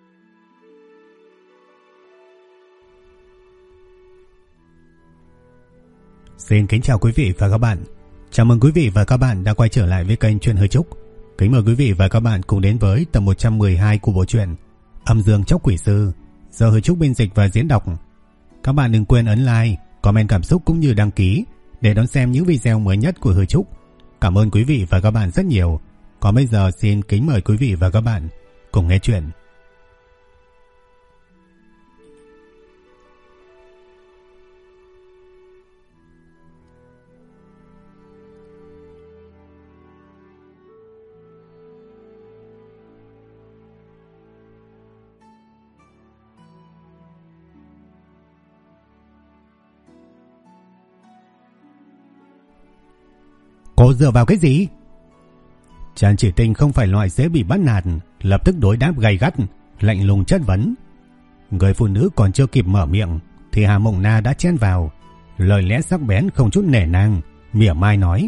Xin kính chào quý vị và các bạn. Chào mừng quý vị và các bạn đã quay trở lại với kênh Truyện Hơi Trúc. Kính mời quý vị và các bạn cùng đến với tập 112 của bộ truyện Âm Dương Chóc Quỷ Sư do Hơi Trúc biên dịch và diễn đọc. Các bạn đừng quên ấn like, comment cảm xúc cũng như đăng ký để đón xem những video mới nhất của Hơi Trúc. Cảm ơn quý vị và các bạn rất nhiều. Còn bây giờ xin kính mời quý vị và các bạn cùng nghe chuyện. Cô dựa vào cái gì? Trần Chỉ Tinh không phải loại dễ bị bắt nạt, lập tức đối đáp gay gắt, lạnh lùng chất vấn. Người phụ nữ còn chưa kịp mở miệng thì Hà Mộng Na đã chen vào, lời lẽ sắc bén không chút nể nang, mỉa mai nói: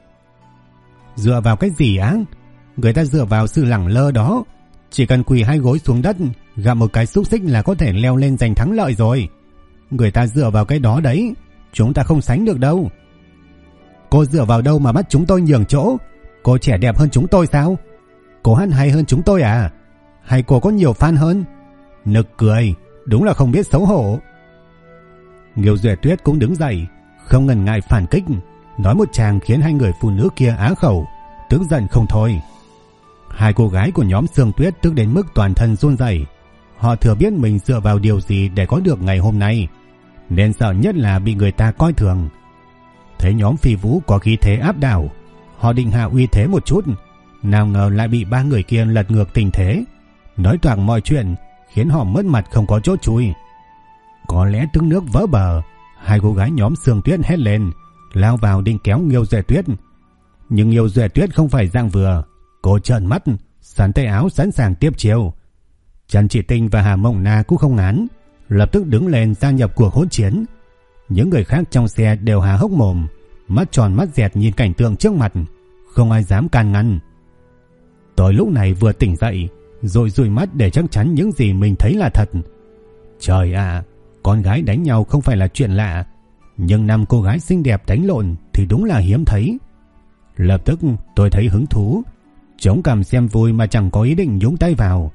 Dựa vào cái gì á? Người ta dựa vào sự lẳng lơ đó, chỉ cần quỳ hai gối xuống đất, gặp một cái xúc xích là có thể leo lên giành thắng lợi rồi. Người ta dựa vào cái đó đấy, chúng ta không sánh được đâu. Cô dựa vào đâu mà bắt chúng tôi nhường chỗ? Cô trẻ đẹp hơn chúng tôi sao? Cô hát hay hơn chúng tôi à? Hay cô có nhiều fan hơn? Nực cười, đúng là không biết xấu hổ. Nghiêu Duệ Tuyết cũng đứng dậy, không ngần ngại phản kích, nói một tràng khiến hai người phụ nữ kia á khẩu, tức giận không thôi. Hai cô gái của nhóm Sương Tuyết tức đến mức toàn thân run rẩy. Họ thừa biết mình dựa vào điều gì để có được ngày hôm nay, nên sợ nhất là bị người ta coi thường. Thấy nhóm Phi Vũ có khí thế áp đảo, họ định hạ uy thế một chút, nào ngờ lại bị ba người kia lật ngược tình thế, nói toạc mọi chuyện, khiến họ mất mặt không có chỗ chui. Có lẽ tức nước vỡ bờ, hai cô gái nhóm Sương Tuyết hét lên, lao vào định kéo Nghiêu Duệ Tuyết. Nhưng Nghiêu Duệ Tuyết không phải dạng vừa, cô trợn mắt, sắn tay áo sẵn sàng tiếp chiêu. Trần Chỉ Tinh và Hà Mộng Na cũng không ngán, lập tức đứng lên gia nhập cuộc hỗn chiến. Những người khác trong xe đều há hốc mồm, mắt tròn mắt dẹt nhìn cảnh tượng trước mặt, không ai dám can ngăn. Tôi lúc này vừa tỉnh dậy, rồi dụi mắt để chắc chắn những gì mình thấy là thật. Trời ạ, con gái đánh nhau không phải là chuyện lạ, nhưng 5 cô gái xinh đẹp đánh lộn thì đúng là hiếm thấy. Lập tức tôi thấy hứng thú, chống cằm xem vui mà chẳng có ý định nhúng tay vào.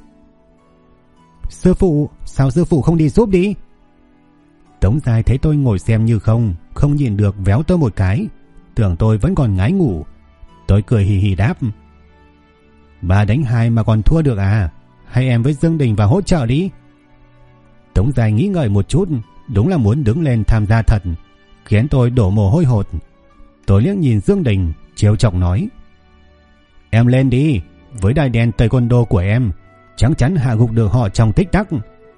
Sư phụ, sao sư phụ không đi giúp đi? Tống Giai thấy tôi ngồi xem như không nhịn được véo tôi một cái, tưởng tôi vẫn còn ngái ngủ. Tôi cười hì hì đáp: 3 đánh 2 mà còn thua được à? Hay em với Dương Đình vào hỗ trợ đi? Tống Giai nghĩ ngợi một chút, đúng là muốn đứng lên tham gia thật, khiến tôi đổ mồ hôi hột. Tôi liếc nhìn Dương Đình, trêu chọc nói: Em lên đi, với đai đen taekwondo của em, chắc chắn hạ gục được họ trong tích tắc.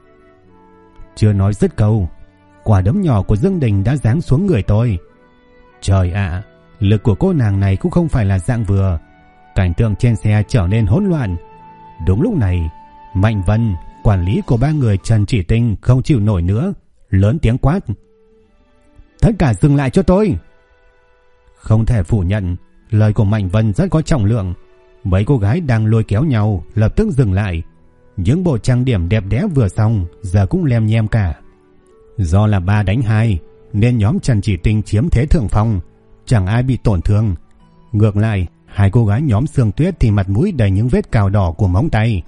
Chưa nói dứt câu, quả đấm nhỏ của Dương Đình đã giáng xuống người tôi. Trời ạ, lực của cô nàng này cũng không phải là dạng vừa. Cảnh tượng trên xe trở nên hỗn loạn. Đúng lúc này, Mạnh Vân, quản lý của 3 người Trần Chỉ Tinh không chịu nổi nữa, lớn tiếng quát: Tất cả dừng lại cho tôi! Không thể phủ nhận, lời của Mạnh Vân rất có trọng lượng. Mấy cô gái đang lôi kéo nhau lập tức dừng lại. Những bộ trang điểm đẹp đẽ vừa xong giờ cũng lem nhem cả. Do là 3 đánh 2 nên nhóm Trần Chỉ Tinh chiếm thế thượng phong, chẳng ai bị tổn thương. Ngược lại, hai cô gái nhóm Sương Tuyết thì mặt mũi đầy những vết cào đỏ của móng tay.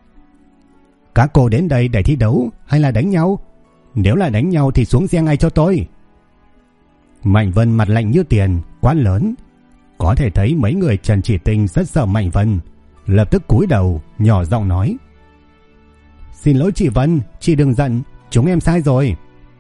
Các cô đến đây để thi đấu hay là đánh nhau? Nếu là đánh nhau thì xuống xe ngay cho tôi. Mạnh Vân mặt lạnh như tiền, quát lớn. Có thể thấy mấy người Trần Chỉ Tinh rất sợ Mạnh Vân, lập tức cúi đầu nhỏ giọng nói: Xin lỗi chị Vân, chị đừng giận, chúng em sai rồi.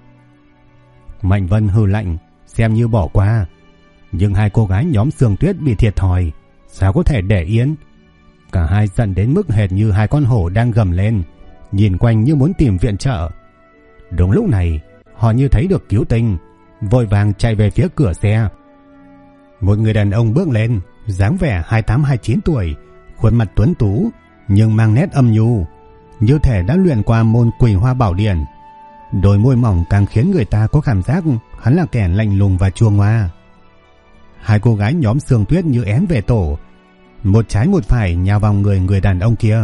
Mạnh Vân hừ lạnh, xem như bỏ qua. Nhưng hai cô gái nhóm Sương Tuyết bị thiệt thòi, sao có thể để yên? Cả hai giận đến mức hệt như hai con hổ đang gầm lên, nhìn quanh như muốn tìm viện trợ. Đúng lúc này, họ như thấy được cứu tinh, vội vàng chạy về phía cửa xe. Một người đàn ông bước lên, dáng vẻ 28-29 tuổi, khuôn mặt tuấn tú nhưng mang nét âm nhu, như thể đã luyện qua môn Quỳnh Hoa Bảo Điển. Đôi môi mỏng càng khiến người ta có cảm giác hắn là kẻ lạnh lùng và chua ngoa. Hai cô gái nhóm Sương Tuyết như én về tổ, một trái một phải nhào vào người đàn ông kia,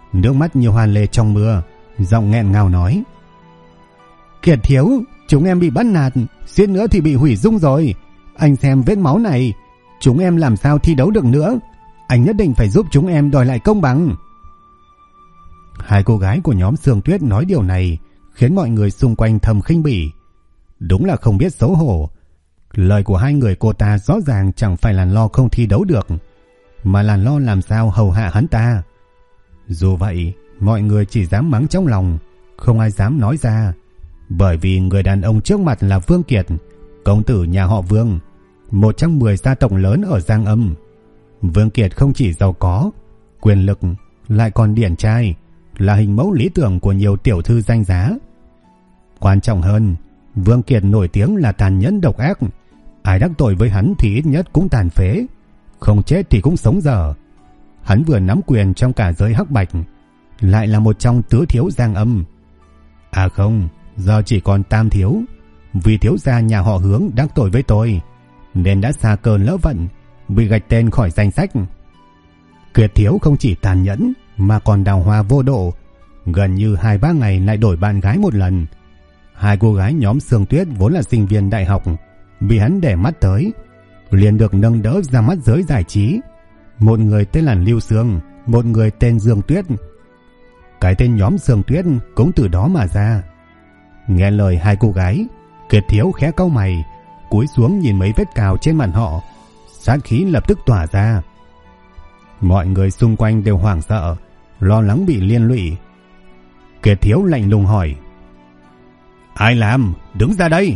nước mắt như hoa lê trong mưa, giọng nghẹn ngào nói: Kiệt thiếu, chúng em bị bắt nạt, suýt nữa thì bị hủy dung rồi. Anh xem vết máu này, chúng em làm sao thi đấu được nữa. Anh nhất định phải giúp chúng em đòi lại công bằng. Hai cô gái của nhóm Sương Tuyết nói điều này khiến mọi người xung quanh thầm khinh bỉ. Đúng là không biết xấu hổ. Lời của hai người cô ta rõ ràng chẳng phải là lo không thi đấu được, mà là lo làm sao hầu hạ hắn ta. Dù vậy, mọi người chỉ dám mắng trong lòng, không ai dám nói ra, bởi vì người đàn ông trước mặt là Vương Kiệt, công tử nhà họ Vương, một trong 10 gia tộc lớn ở Giang Âm. Vương Kiệt không chỉ giàu có, quyền lực, lại còn điển trai, là hình mẫu lý tưởng của nhiều tiểu thư danh giá. Quan trọng hơn, Vương Kiệt nổi tiếng là tàn nhẫn độc ác, ai đắc tội với hắn thì ít nhất cũng tàn phế, không chết thì cũng sống dở. Hắn vừa nắm quyền trong cả giới hắc bạch, lại là một trong tứ thiếu Giang Âm. À không, giờ chỉ còn tam thiếu, vì thiếu gia nhà họ Hướng đắc tội với tôi, nên đã xa cơn lỡ vận, bị gạch tên khỏi danh sách. Kiệt thiếu không chỉ tàn nhẫn mà còn đào hoa vô độ, gần như 2-3 ngày lại đổi bạn gái một lần. Hai cô gái nhóm Sương Tuyết vốn là sinh viên đại học, bị hắn để mắt tới, liền được nâng đỡ ra mắt giới giải trí. Một người tên là Lưu Sương, một người tên Dương Tuyết. Cái tên nhóm Sương Tuyết cũng từ đó mà ra. Nghe lời hai cô gái, Kiệt thiếu khẽ cau mày, cúi xuống nhìn mấy vết cào trên mặt họ, sát khí lập tức tỏa ra. Mọi người xung quanh đều hoảng sợ, lo lắng bị liên lụy. Kiệt thiếu lạnh lùng hỏi: Ai làm? Đứng ra đây!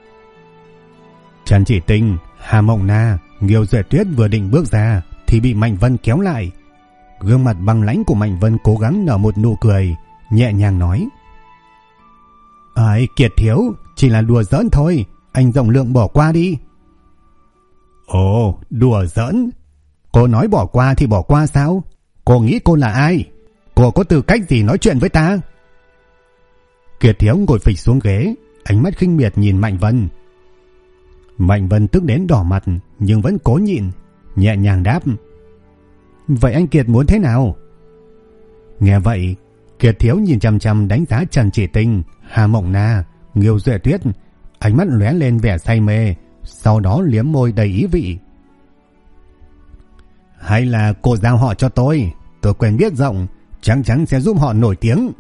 Trần Chỉ Tinh, Hà Mộng Na, Nghiêu Duệ Tuyết vừa định bước ra thì bị Mạnh Vân kéo lại. Gương mặt băng lãnh của Mạnh Vân cố gắng nở một nụ cười, nhẹ nhàng nói: Ai, Kiệt thiếu, chỉ là đùa giỡn thôi, anh rộng lượng bỏ qua đi. Ồ, đùa giỡn? Cô nói bỏ qua thì bỏ qua sao? Cô nghĩ cô là ai? Cô có tư cách gì nói chuyện với ta? Kiệt thiếu ngồi phịch xuống ghế, ánh mắt khinh miệt nhìn Mạnh Vân. Mạnh Vân tức đến đỏ mặt nhưng vẫn cố nhịn, nhẹ nhàng đáp: Vậy anh Kiệt muốn thế nào? Nghe vậy, Kiệt thiếu nhìn chằm chằm đánh giá Trần Chỉ Tinh, Hà Mộng Na, Nghiêu Duệ Tuyết, ánh mắt lóe lên vẻ say mê, sau đó liếm môi đầy ý vị. Hay là cô giao họ cho tôi quen biết rộng, chắc chắn sẽ giúp họ nổi tiếng.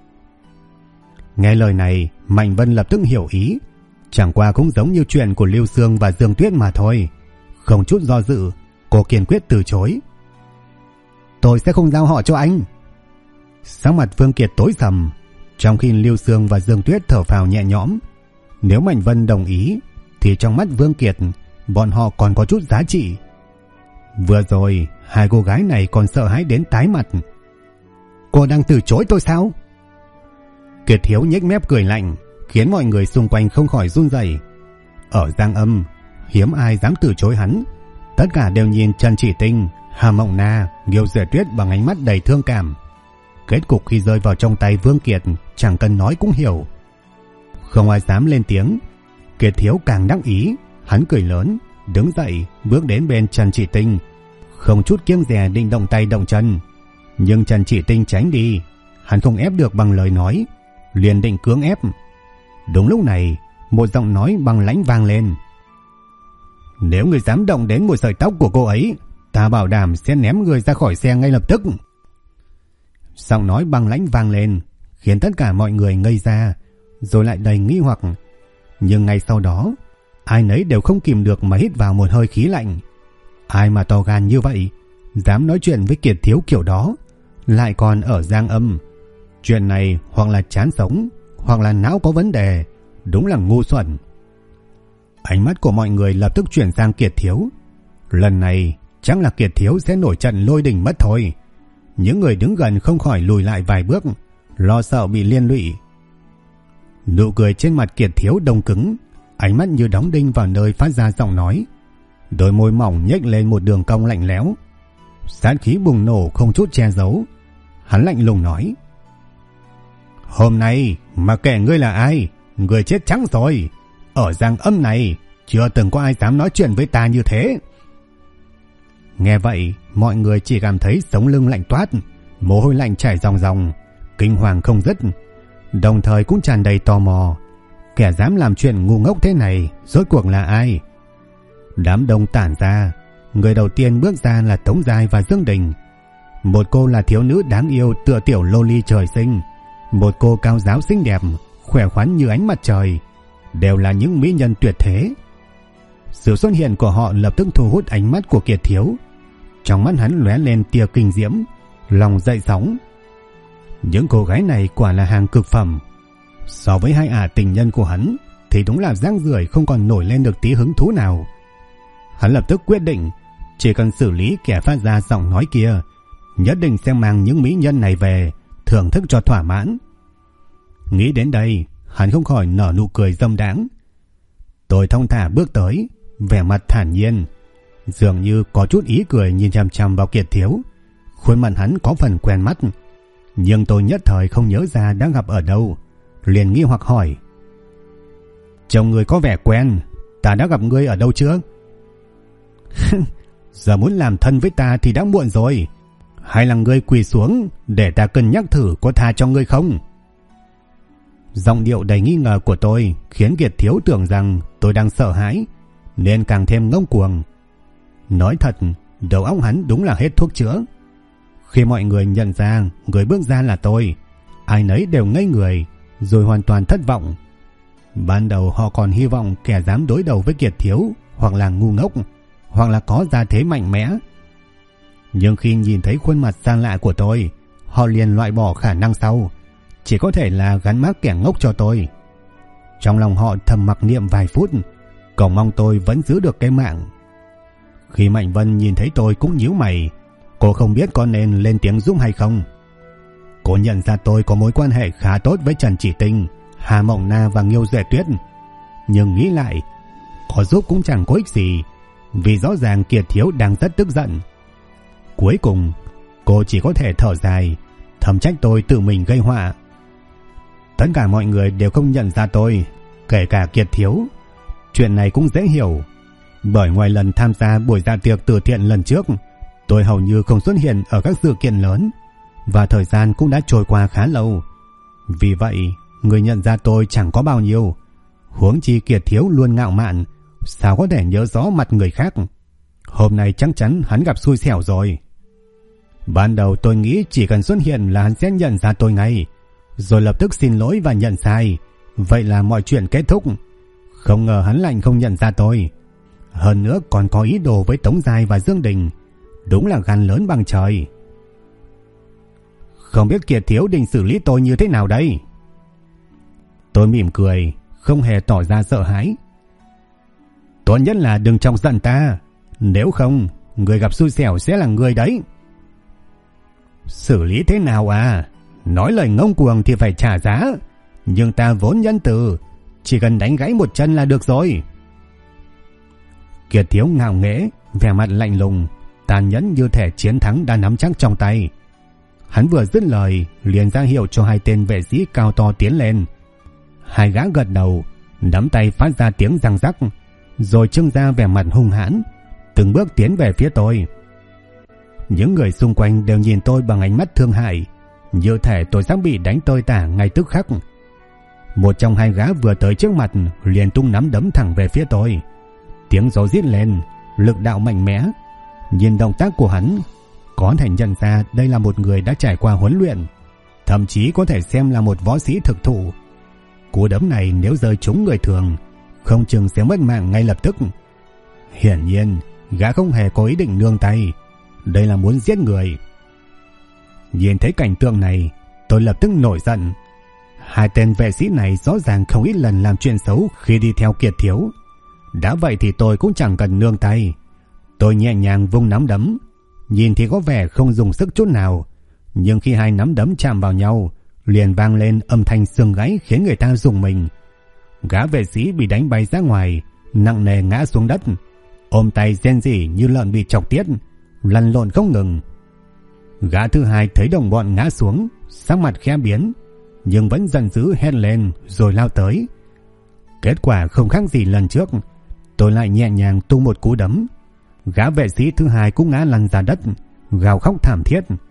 Nghe lời này, Mạnh Vân lập tức hiểu ý, chẳng qua cũng giống như chuyện của Lưu Sương và Dương Tuyết mà thôi. Không chút do dự, cô kiên quyết từ chối. Tôi sẽ không giao họ cho anh. Sắc mặt Vương Kiệt tối sầm, trong khi Lưu Sương và Dương Tuyết thở phào nhẹ nhõm. Nếu Mạnh Vân đồng ý thì trong mắt Vương Kiệt, bọn họ còn có chút giá trị. Vừa rồi hai cô gái này còn sợ hãi đến tái mặt. Cô đang từ chối tôi sao? Kiệt thiếu nhếch mép cười lạnh, khiến mọi người xung quanh không khỏi run rẩy. Ở Giang Âm, hiếm ai dám từ chối hắn. Tất cả đều nhìn Trần Chỉ Tinh, Hà Mộng Na, Nghiêu Duệ Tuyết bằng ánh mắt đầy thương cảm. Kết cục khi rơi vào trong tay Vương Kiệt chẳng cần nói cũng hiểu. Không ai dám lên tiếng. Kiệt thiếu càng đắc ý, hắn cười lớn, đứng dậy bước đến bên Trần Chỉ Tinh, không chút kiêng dè định động tay động chân. Nhưng Trần Chỉ Tinh tránh đi, hắn không ép được bằng lời nói, liền định cưỡng ép. Đúng lúc này, một giọng nói băng lãnh vang lên: Nếu người dám động đến một sợi tóc của cô ấy, ta bảo đảm sẽ ném người ra khỏi xe ngay lập tức. Giọng nói băng lãnh vang lên, khiến tất cả mọi người ngây ra, rồi lại đầy nghi hoặc. Nhưng ngay sau đó, ai nấy đều không kìm được mà hít vào một hơi khí lạnh. Ai mà to gan như vậy, dám nói chuyện với Kiệt thiếu kiểu đó, lại còn ở Giang Âm. Chuyện này hoặc là chán sống, hoặc là não có vấn đề, đúng là ngu xuẩn. Ánh mắt của mọi người lập tức chuyển sang Kiệt thiếu. Lần này chắc là Kiệt thiếu sẽ nổi trận lôi đình mất thôi. Những người đứng gần không khỏi lùi lại vài bước, lo sợ bị liên lụy. Nụ cười trên mặt Kiệt thiếu đông cứng, ánh mắt như đóng đinh vào nơi phát ra giọng nói. Đôi môi mỏng nhếch lên một đường cong lạnh lẽo, sát khí bùng nổ không chút che giấu. Hắn lạnh lùng nói: Hôm nay mà kể ngươi là ai, người chết trắng rồi. Ở Giang Âm này chưa từng có ai dám nói chuyện với ta như thế. Nghe vậy, mọi người chỉ cảm thấy sống lưng lạnh toát, Mồ hôi lạnh chảy ròng ròng, kinh hoàng không dứt, đồng thời cũng tràn đầy tò mò. Kẻ dám làm chuyện ngu ngốc thế này rốt cuộc là ai? Đám đông tản ra, người đầu tiên bước ra là Tống Giai và Dương Đình. Một cô là thiếu nữ đáng yêu tựa tiểu loli trời sinh, một cô cao giáo xinh đẹp, khỏe khoắn như ánh mặt trời, đều là những mỹ nhân tuyệt thế. Sự xuất hiện của họ lập tức thu hút ánh mắt của Kiệt Thiếu. Trong mắt hắn lóe lên tia kinh diễm, lòng dậy sóng. Những cô gái này quả là hàng cực phẩm. So với hai ả tình nhân của hắn thì đúng là rác rưởi, không còn nổi lên được tí hứng thú nào. Hắn lập tức quyết định chỉ cần xử lý kẻ phát ra giọng nói kia, nhất định sẽ mang những mỹ nhân này về thưởng thức cho thỏa mãn. Nghĩ đến đây, hắn không khỏi nở nụ cười dâm đãng. Tôi thong thả bước tới, vẻ mặt thản nhiên, dường như có chút ý cười nhìn chằm chằm vào Kiệt Thiếu. Khuôn mặt hắn có phần quen mắt, nhưng tôi nhất thời không nhớ ra đã gặp ở đâu, liền nghi hoặc hỏi: "Trông người có vẻ quen, ta đã gặp ngươi ở đâu chưa?" "Giờ muốn làm thân với ta thì đã muộn rồi. Hay là ngươi quỳ xuống để ta cân nhắc thử có tha cho ngươi không?" Giọng điệu đầy nghi ngờ của tôi khiến Kiệt Thiếu tưởng rằng tôi đang sợ hãi, nên càng thêm ngông cuồng. Nói thật, đầu óc hắn đúng là hết thuốc chữa. Khi mọi người nhận ra người bước ra là tôi, ai nấy đều ngây người, rồi hoàn toàn thất vọng. Ban đầu họ còn hy vọng kẻ dám đối đầu với Kiệt Thiếu hoặc là ngu ngốc, hoặc là có gia thế mạnh mẽ. Nhưng khi nhìn thấy khuôn mặt xa lạ của tôi, họ liền loại bỏ khả năng sau, chỉ có thể là gắn mác kẻ ngốc cho tôi. Trong lòng họ thầm mặc niệm vài phút, cầu mong tôi vẫn giữ được cái mạng. Khi Mạnh Vân nhìn thấy tôi cũng nhíu mày, cô không biết có nên lên tiếng giúp hay không. Cô nhận ra tôi có mối quan hệ khá tốt với Trần Chỉ Tinh, Hà Mộng Na và Nghiêu Duệ Tuyết, nhưng nghĩ lại, có giúp cũng chẳng có ích gì, vì rõ ràng Kiệt Thiếu đang rất tức giận. Cuối cùng, cô chỉ có thể thở dài, thầm trách tôi tự mình gây họa. Tất cả mọi người đều không nhận ra tôi, kể cả Kiệt Thiếu. Chuyện này cũng dễ hiểu, bởi ngoài lần tham gia buổi dạ tiệc từ thiện lần trước, tôi hầu như không xuất hiện ở các sự kiện lớn, và thời gian cũng đã trôi qua khá lâu. Vì vậy, người nhận ra tôi chẳng có bao nhiêu. Huống chi Kiệt Thiếu luôn ngạo mạn, sao có thể nhớ rõ mặt người khác. Hôm nay chắc chắn hắn gặp xui xẻo rồi. Ban đầu tôi nghĩ chỉ cần xuất hiện là hắn sẽ nhận ra tôi ngay, rồi lập tức xin lỗi và nhận sai, vậy là mọi chuyện kết thúc. Không ngờ hắn lại không nhận ra tôi, hơn nữa còn có ý đồ với Tống Giai và Dương Đình. Đúng là gan lớn bằng trời. Không biết Kiệt Thiếu định xử lý tôi như thế nào đây? Tôi mỉm cười, không hề tỏ ra sợ hãi. Tốt nhất là đừng chọc giận ta, nếu không người gặp xui xẻo sẽ là người đấy. Xử lý thế nào à? Nói lời ngông cuồng thì phải trả giá, nhưng ta vốn nhân từ, chỉ cần đánh gãy một chân là được rồi. Kiệt Thiếu ngạo nghễ, vẻ mặt lạnh lùng, tàn nhẫn như thể chiến thắng đã nắm chắc trong tay. Hắn vừa dứt lời liền ra hiệu cho hai tên vệ sĩ cao to tiến lên. Hai gã gật đầu, nắm tay phát ra tiếng răng rắc, rồi trưng ra vẻ mặt hung hãn, từng bước tiến về phía tôi. Những người xung quanh đều nhìn tôi bằng ánh mắt thương hại, như thể tôi sắp bị đánh tơi tả ngay tức khắc. Một trong hai gã vừa tới trước mặt liền tung nắm đấm thẳng về phía tôi. Tiếng gió rít lên, lực đạo mạnh mẽ. Nhìn động tác của hắn, có thể nhận ra đây là một người đã trải qua huấn luyện, thậm chí có thể xem là một võ sĩ thực thụ. Cú đấm này nếu rơi trúng người thường, không chừng sẽ mất mạng ngay lập tức. Hiển nhiên, gã không hề có ý định nương tay, đây là muốn giết người. Nhìn thấy cảnh tượng này, tôi lập tức nổi giận. Hai tên vệ sĩ này rõ ràng không ít lần làm chuyện xấu khi đi theo Kiệt Thiếu. Đã vậy thì tôi cũng chẳng cần nương tay. Tôi nhẹ nhàng vung nắm đấm, nhìn thì có vẻ không dùng sức chút nào, nhưng khi hai nắm đấm chạm vào nhau, liền vang lên âm thanh xương gãy khiến người ta rùng mình. Gã vệ sĩ bị đánh bay ra ngoài, nặng nề ngã xuống đất, ôm tay rên rỉ như lợn bị chọc tiết, lăn lộn không ngừng. Gã thứ hai thấy đồng bọn ngã xuống, sắc mặt khẽ biến, nhưng vẫn giận dữ hét lên rồi lao tới. Kết quả không khác gì lần trước, tôi lại nhẹ nhàng tung một cú đấm. Gã vệ sĩ thứ hai cũng ngã lăn ra đất, gào khóc thảm thiết.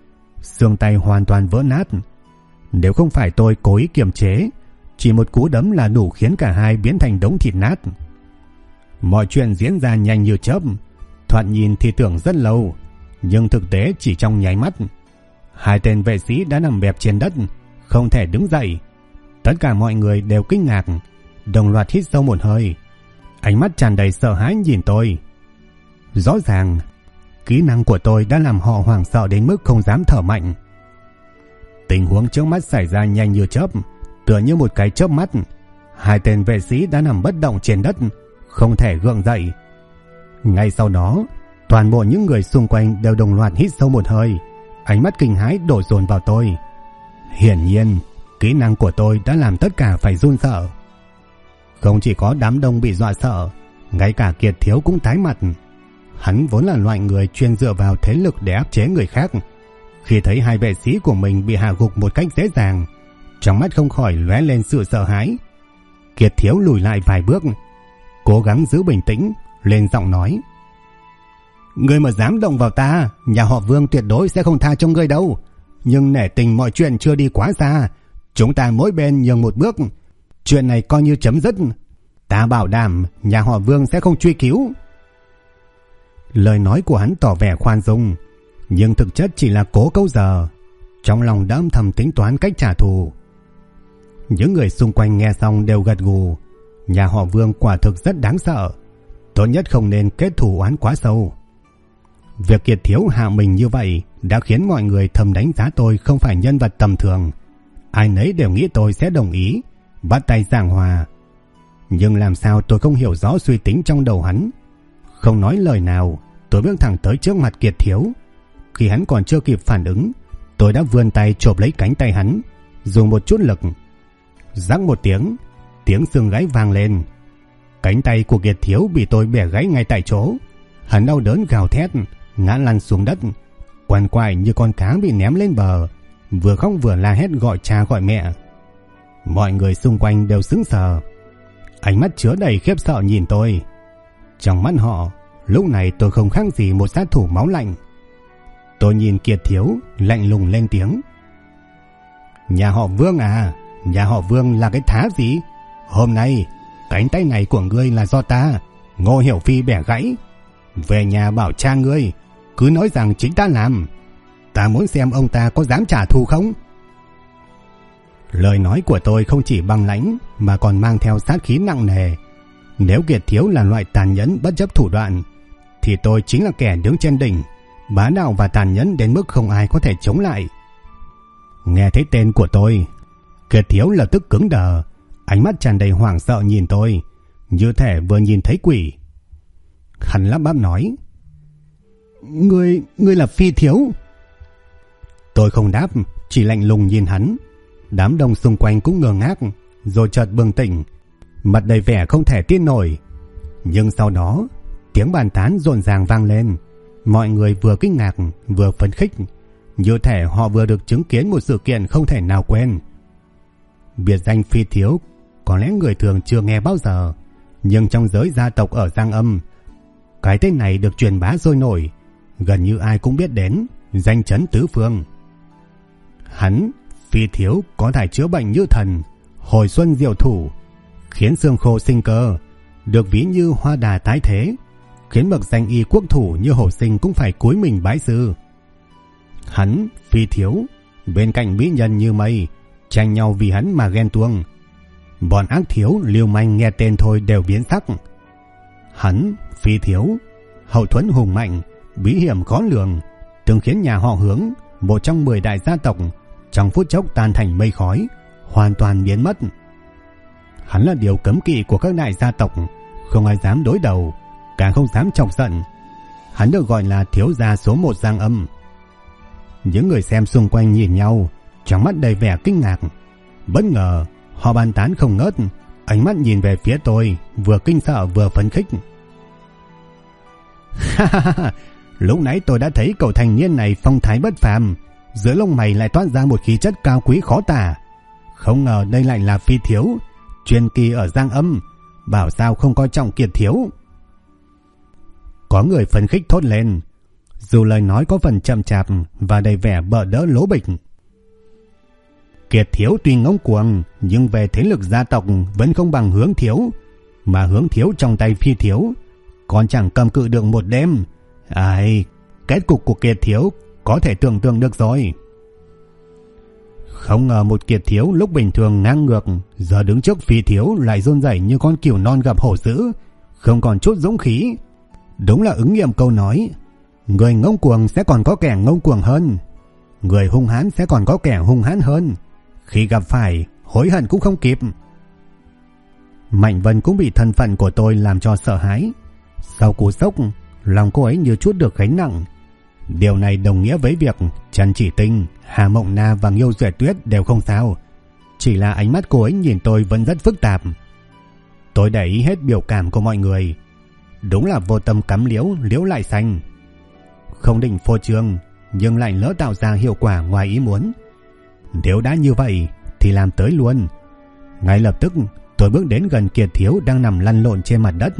xương tay hoàn toàn vỡ nát. Nếu không phải tôi cố ý kiềm chế, chỉ một cú đấm là đủ khiến cả hai biến thành đống thịt nát. Mọi chuyện diễn ra nhanh như chớp, thoạt nhìn thì tưởng rất lâu, nhưng thực tế chỉ trong nháy mắt. Hai tên vệ sĩ đã nằm bẹp trên đất, không thể đứng dậy. Tất cả mọi người đều kinh ngạc, đồng loạt hít sâu một hơi, ánh mắt tràn đầy sợ hãi nhìn tôi. Rõ ràng, kỹ năng của tôi đã làm họ hoảng sợ đến mức không dám thở mạnh. Tình huống trước mắt xảy ra nhanh như chớp, tựa như một cái chớp mắt. Hai tên vệ sĩ đã nằm bất động trên đất, không thể gượng dậy. Ngay sau đó, toàn bộ những người xung quanh đều đồng loạt hít sâu một hơi, ánh mắt kinh hãi đổ dồn vào tôi. Hiển nhiên, kỹ năng của tôi đã làm tất cả phải run sợ. Không chỉ có đám đông bị dọa sợ, ngay cả Kiệt Thiếu cũng tái mặt. Hắn vốn là loại người chuyên dựa vào thế lực để áp chế người khác. Khi thấy hai vệ sĩ của mình bị hạ gục một cách dễ dàng, trong mắt không khỏi lóe lên sự sợ hãi. Kiệt Thiếu lùi lại vài bước, cố gắng giữ bình tĩnh, lên giọng nói: "Ngươi mà dám động vào ta, nhà họ Vương tuyệt đối sẽ không tha cho ngươi đâu. Nhưng nể tình mọi chuyện chưa đi quá xa, chúng ta mỗi bên nhường một bước, chuyện này coi như chấm dứt. Ta bảo đảm nhà họ Vương sẽ không truy cứu." Lời nói của hắn tỏ vẻ khoan dung, nhưng thực chất chỉ là cố câu giờ. Trong lòng đã âm thầm tính toán cách trả thù. Những người xung quanh nghe xong đều gật gù. Nhà họ Vương quả thực rất đáng sợ, tốt nhất không nên kết thù oán quá sâu. Việc Kiệt Thiếu hạ mình như vậy đã khiến mọi người thầm đánh giá tôi không phải nhân vật tầm thường. Ai nấy đều nghĩ tôi sẽ đồng ý bắt tay giảng hòa. Nhưng làm sao tôi không hiểu rõ suy tính trong đầu hắn. Không nói lời nào, tôi bước thẳng tới trước mặt Kiệt Thiếu. Khi hắn còn chưa kịp phản ứng, tôi đã vươn tay chộp lấy cánh tay hắn, dùng một chút lực. Rắc một tiếng, tiếng xương gãy vang lên. Cánh tay của Kiệt Thiếu bị tôi bẻ gãy ngay tại chỗ. Hắn đau đớn gào thét, ngã lăn xuống đất, quằn quại như con cá bị ném lên bờ, vừa khóc vừa la hét gọi cha gọi mẹ. Mọi người xung quanh đều sững sờ, ánh mắt chứa đầy khiếp sợ nhìn tôi. Trong mắt họ, lúc này tôi không khác gì một sát thủ máu lạnh. Tôi nhìn Kiệt Thiếu, lạnh lùng lên tiếng: "Nhà họ Vương à, nhà họ Vương là cái thá gì? Hôm nay, cánh tay này của ngươi là do ta, Ngô Hiểu Phi bẻ gãy. Về nhà bảo cha ngươi, cứ nói rằng chính ta làm. Ta muốn xem ông ta có dám trả thù không." Lời nói của tôi không chỉ băng lãnh mà còn mang theo sát khí nặng nề. Nếu Kiệt Thiếu là loại tàn nhẫn bất chấp thủ đoạn, thì tôi chính là kẻ đứng trên đỉnh, bá đạo và tàn nhẫn đến mức không ai có thể chống lại. Nghe thấy tên của tôi, Kiệt Thiếu lập tức cứng đờ, ánh mắt tràn đầy hoảng sợ nhìn tôi, như thể vừa nhìn thấy quỷ. Hắn lắp bắp nói: Ngươi là Phi Thiếu." Tôi không đáp, chỉ lạnh lùng nhìn hắn. Đám đông xung quanh cũng ngơ ngác, rồi chợt bừng tỉnh, mặt đầy vẻ không thể tin nổi. Nhưng sau đó, tiếng bàn tán rộn ràng vang lên. Mọi người vừa kinh ngạc vừa phấn khích, như thể họ vừa được chứng kiến một sự kiện không thể nào quên. Biệt danh Phi Thiếu có lẽ người thường chưa nghe bao giờ, nhưng trong giới gia tộc ở Giang Âm, cái tên này được truyền bá sôi nổi, gần như ai cũng biết đến, danh chấn tứ phương. Hắn, Phi Thiếu, có thể chữa bệnh như thần, hồi xuân diệu thủ, khiến xương khô sinh cơ, được ví như hoa đà tái thế, khiến bậc danh y quốc thủ như Hổ Sinh cũng phải cúi mình bái sư. Hắn, Phi Thiếu, bên cạnh mỹ nhân như mây, tranh nhau vì hắn mà ghen tuông. Bọn ác thiếu lưu manh nghe tên thôi đều biến sắc. Hắn, Phi Thiếu, hậu thuẫn hùng mạnh, bí hiểm khó lường, từng khiến nhà họ Hướng, một trong 10 đại gia tộc, trong phút chốc tan thành mây khói, hoàn toàn biến mất. Hắn là điều cấm kỵ của các đại gia tộc, không ai dám đối đầu, càng không dám chọc giận. Hắn được gọi là thiếu gia số 1 Giang Âm. Những người xem xung quanh nhìn nhau, trong mắt đầy vẻ kinh ngạc. Bất ngờ, họ bàn tán không ngớt, ánh mắt nhìn về phía tôi, vừa kinh sợ vừa phấn khích. Lúc nãy tôi đã thấy cậu thanh niên này phong thái bất phàm, giữa lông mày lại toát ra một khí chất cao quý khó tả. Không ngờ đây lại là Phi Thiếu, truyền kỳ ở Giang Âm, bảo sao không coi trọng Kiệt Thiếu. Có người phấn khích thốt lên: dù lời nói có phần chậm chạp và đầy vẻ bợ đỡ lố bịch. Kiệt Thiếu tuy ngông cuồng nhưng về thế lực gia tộc vẫn không bằng Hướng Thiếu, mà Hướng Thiếu trong tay Phi Thiếu còn chẳng cầm cự được một đêm. Ai, kết cục của Kiệt Thiếu có thể tưởng tượng được rồi. Không ngờ một Kiệt Thiếu lúc bình thường ngang ngược, giờ đứng trước Phi Thiếu lại run rẩy như con cừu non gặp hổ dữ, không còn chút dũng khí. Đúng là ứng nghiệm câu nói, người ngông cuồng sẽ còn có kẻ ngông cuồng hơn, người hung hãn sẽ còn có kẻ hung hãn hơn. Khi gặp phải, hối hận cũng không kịp. Mạnh Vân cũng bị thân phận của tôi làm cho sợ hãi. Sau cú sốc, lòng cô ấy như chút được gánh nặng. Điều này đồng nghĩa với việc Trần Chỉ Tinh, Hà Mộng Na và Nghiêu Duyệt Tuyết đều không sao. Chỉ là ánh mắt cô ấy nhìn tôi vẫn rất phức tạp. Tôi để ý hết biểu cảm của mọi người. Đúng là vô tâm cắm liễu lại xanh. Không định phô trương, nhưng lại lỡ tạo ra hiệu quả ngoài ý muốn. Nếu đã như vậy thì làm tới luôn. Ngay lập tức tôi bước đến gần Kiệt Thiếu đang nằm lăn lộn trên mặt đất.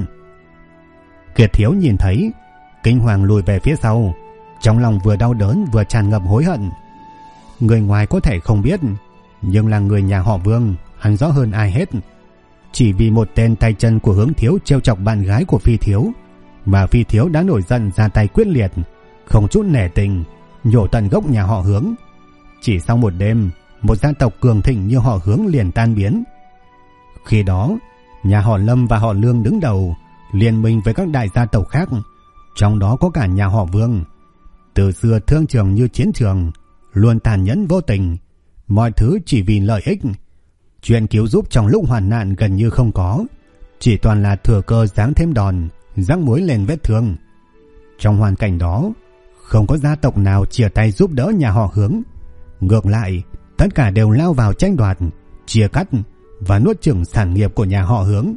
Kiệt Thiếu nhìn thấy, kinh hoàng lùi về phía sau, trong lòng vừa đau đớn vừa tràn ngập hối hận. Người ngoài có thể không biết, nhưng là người nhà họ Vương, hắn rõ hơn ai hết. Chỉ vì một tên tay chân của Hướng Thiếu trêu chọc bạn gái của Phi Thiếu, mà Phi Thiếu đã nổi giận ra tay quyết liệt, không chút nể tình, nhổ tận gốc nhà họ Hướng. Chỉ sau một đêm, một gia tộc cường thịnh như họ Hướng liền tan biến. Khi đó, nhà họ Lâm và họ Lương đứng đầu, liên minh với các đại gia tộc khác, trong đó có cả nhà họ Vương. Từ xưa thương trường như chiến trường, luôn tàn nhẫn vô tình, mọi thứ chỉ vì lợi ích. Chuyện cứu giúp trong lúc hoạn nạn gần như không có, chỉ toàn là thừa cơ giáng thêm đòn, rắc muối lên vết thương. Trong hoàn cảnh đó, không có gia tộc nào chia tay giúp đỡ nhà họ Hướng. Ngược lại, tất cả đều lao vào tranh đoạt, chia cắt và nuốt chửng sản nghiệp của nhà họ Hướng.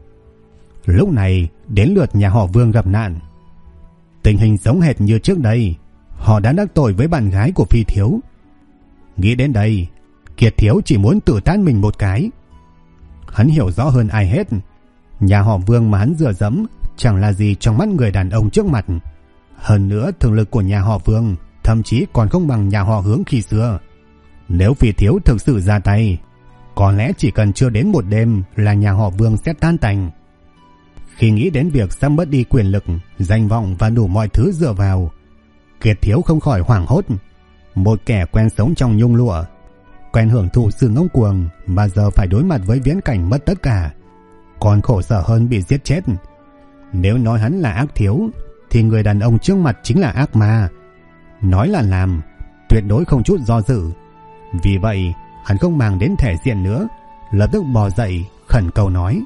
Lúc này đến lượt nhà họ Vương gặp nạn. Tình hình giống hệt như trước đây, họ đã đắc tội với bạn gái của Phi Thiếu. Nghĩ đến đây, Kiệt Thiếu chỉ muốn tự tát mình một cái. Hắn hiểu rõ hơn ai hết, nhà họ Vương mà hắn dựa dẫm chẳng là gì trong mắt người đàn ông trước mặt. Hơn nữa thực lực của nhà họ Vương thậm chí còn không bằng nhà họ Hướng khi xưa. Nếu Phi Thiếu thực sự ra tay, có lẽ chỉ cần chưa đến một đêm là nhà họ Vương sẽ tan tành. Khi nghĩ đến việc sắp mất đi quyền lực, danh vọng và đủ mọi thứ dựa vào, Kiệt Thiếu không khỏi hoảng hốt. Một kẻ quen sống trong nhung lụa, quen hưởng thụ sự ngông cuồng, mà giờ phải đối mặt với viễn cảnh mất tất cả, còn khổ sở hơn bị giết chết. Nếu nói hắn là ác thiếu, thì người đàn ông trước mặt chính là ác ma. Nói là làm, tuyệt đối không chút do dự. Vì vậy, hắn không màng đến thể diện nữa, lập tức bò dậy khẩn cầu nói: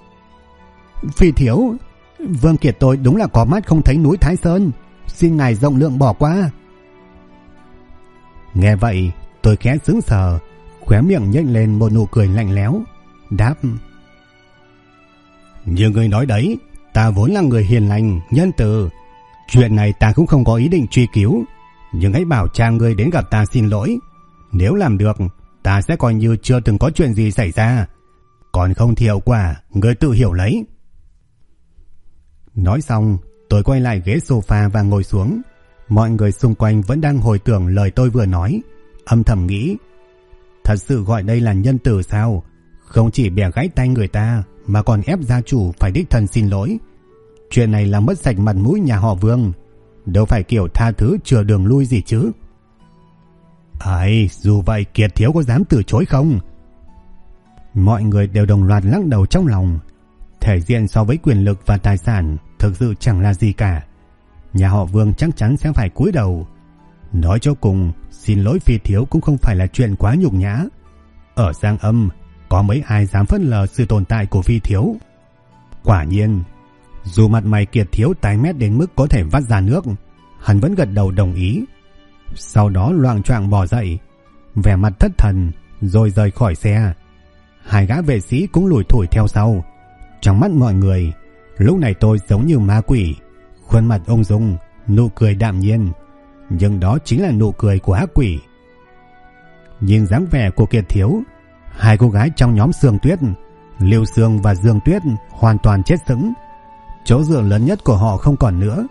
Phi Thiếu, Vương Kiệt tôi đúng là có mắt không thấy núi Thái Sơn, xin ngài rộng lượng bỏ qua. Nghe vậy, tôi khẽ sững sờ, khóe miệng nhếch lên một nụ cười lạnh lẽo, đáp: Như người nói đấy, ta vốn là người hiền lành, nhân từ. Chuyện này ta cũng không có ý định truy cứu, nhưng hãy bảo cha ngươi đến gặp ta xin lỗi. Nếu làm được, ta sẽ coi như chưa từng có chuyện gì xảy ra. Còn không thì hậu quả, ngươi tự hiểu lấy. Nói xong, tôi quay lại ghế sofa và ngồi xuống. Mọi người xung quanh vẫn đang hồi tưởng lời tôi vừa nói, âm thầm nghĩ: thật sự gọi đây là nhân từ sao? Không chỉ bẻ gãy tay người ta, mà còn ép gia chủ phải đích thân xin lỗi. Chuyện này là mất sạch mặt mũi nhà họ Vương, đâu phải kiểu tha thứ chừa đường lui gì chứ. Ấy, dù vậy Kiệt Thiếu có dám từ chối không? Mọi người đều đồng loạt lắc đầu trong lòng. Thể diện so với quyền lực và tài sản thực sự chẳng là gì cả. Nhà họ Vương chắc chắn sẽ phải cúi đầu. Nói cho cùng, xin lỗi Phi Thiếu cũng không phải là chuyện quá nhục nhã. Ở Giang Âm, có mấy ai dám phớt lờ sự tồn tại của Phi Thiếu. Quả nhiên, dù mặt mày Kiệt Thiếu tái mét đến mức có thể vắt ra nước, hắn vẫn gật đầu đồng ý. Sau đó loạng choạng bò dậy, vẻ mặt thất thần, rồi rời khỏi xe. Hai gã vệ sĩ cũng lủi thủi theo sau. Trong mắt mọi người, lúc này tôi giống như ma quỷ, khuôn mặt ung dung, nụ cười đạm nhiên, nhưng đó chính là nụ cười của ác quỷ. Nhìn dáng vẻ của Kiệt Thiếu, hai cô gái trong nhóm Sương Tuyết, Lưu Sương và Dương Tuyết hoàn toàn chết sững. Chỗ dựa lớn nhất của họ không còn nữa,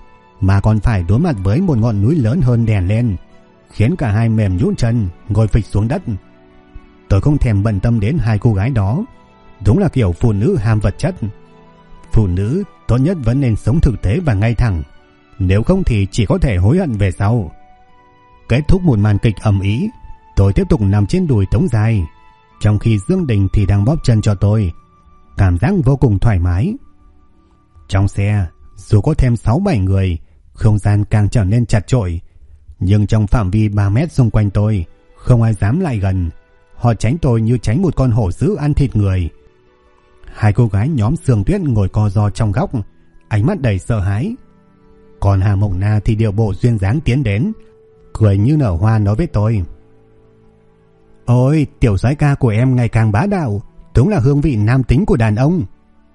mà còn phải đối mặt với một ngọn núi lớn hơn đè lên, khiến cả hai mềm nhũn chân, ngồi phịch xuống đất. Tôi không thèm bận tâm đến hai cô gái đó, đúng là kiểu phụ nữ ham vật chất. Phụ nữ tốt nhất vẫn nên sống thực tế và ngay thẳng, nếu không thì chỉ có thể hối hận về sau. Kết thúc một màn kịch ầm ĩ, tôi tiếp tục nằm trên đùi Tống Giai, trong khi Dương Đình thì đang bóp chân cho tôi, cảm giác vô cùng thoải mái. Trong xe, dù có thêm 6-7 người, không gian càng trở nên chặt chội, nhưng trong phạm vi 3 mét xung quanh tôi, không ai dám lại gần. Họ tránh tôi như tránh một con hổ dữ ăn thịt người. Hai cô gái nhóm Sương Tuyết ngồi co ro trong góc, ánh mắt đầy sợ hãi. Còn Hà Mộng Na thì điệu bộ duyên dáng tiến đến, cười như nở hoa nói với tôi: "Ôi, tiểu soái ca của em ngày càng bá đạo, đúng là hương vị nam tính của đàn ông."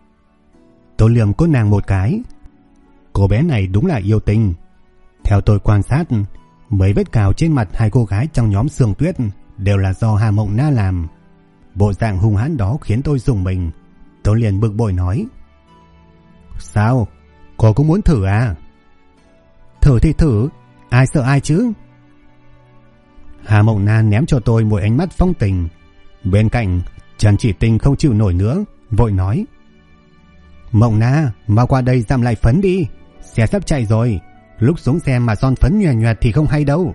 Tôi liếc cô nàng một cái. Cô bé này đúng là yêu tinh. Theo tôi quan sát, mấy vết cào trên mặt hai cô gái trong nhóm Sương Tuyết đều là do Hà Mộng Na làm. Bộ dạng hung hãn đó khiến tôi rùng mình. Tôi liền bực bội nói: "Sao? Cô cũng muốn thử à?" "Thử thì thử, ai sợ ai chứ." Hà Mộng Na ném cho tôi một ánh mắt phong tình. Bên cạnh, Trần Chỉ Tinh không chịu nổi nữa, vội nói: "Mộng Na, mau qua đây dặm lại phấn đi, xe sắp chạy rồi, lúc xuống xe mà son phấn nhòe nhòe thì không hay đâu."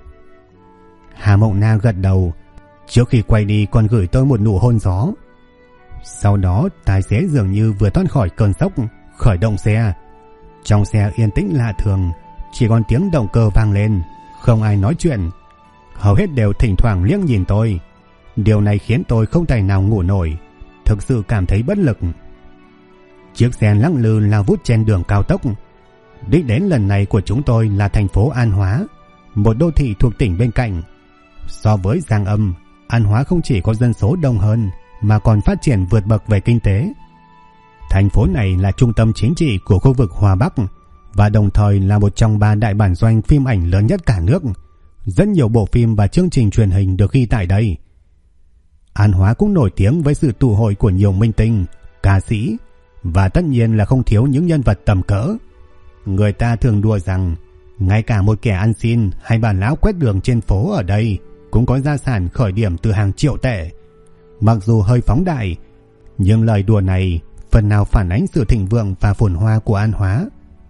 Hà Mộng Na gật đầu, trước khi quay đi còn gửi tôi một nụ hôn gió. Sau đó tài xế dường như vừa thoát khỏi cơn sốc, khởi động xe. Trong xe yên tĩnh lạ thường, chỉ còn tiếng động cơ vang lên, không ai nói chuyện. Hầu hết đều thỉnh thoảng liếc nhìn tôi. Điều này khiến tôi không tài nào ngủ nổi, thực sự cảm thấy bất lực. Chiếc xe lắc lư lao vút trên đường cao tốc. Đích đến lần này của chúng tôi là thành phố An Hóa, một đô thị thuộc tỉnh bên cạnh. So với Giang Âm, An Hóa không chỉ có dân số đông hơn mà còn phát triển vượt bậc về kinh tế. Thành phố này là trung tâm chính trị của khu vực Hòa Bắc và đồng thời là một trong 3 đại bản doanh phim ảnh lớn nhất cả nước. Rất nhiều bộ phim và chương trình truyền hình được ghi tại đây. An Hóa cũng nổi tiếng với sự tụ hội của nhiều minh tinh, ca sĩ và tất nhiên là không thiếu những nhân vật tầm cỡ. Người ta thường đùa rằng ngay cả một kẻ ăn xin hay bà lão quét đường trên phố ở đây cũng có gia sản khởi điểm từ hàng triệu tệ. Mặc dù hơi phóng đại, nhưng lời đùa này phần nào phản ánh sự thịnh vượng và phồn hoa của An Hóa.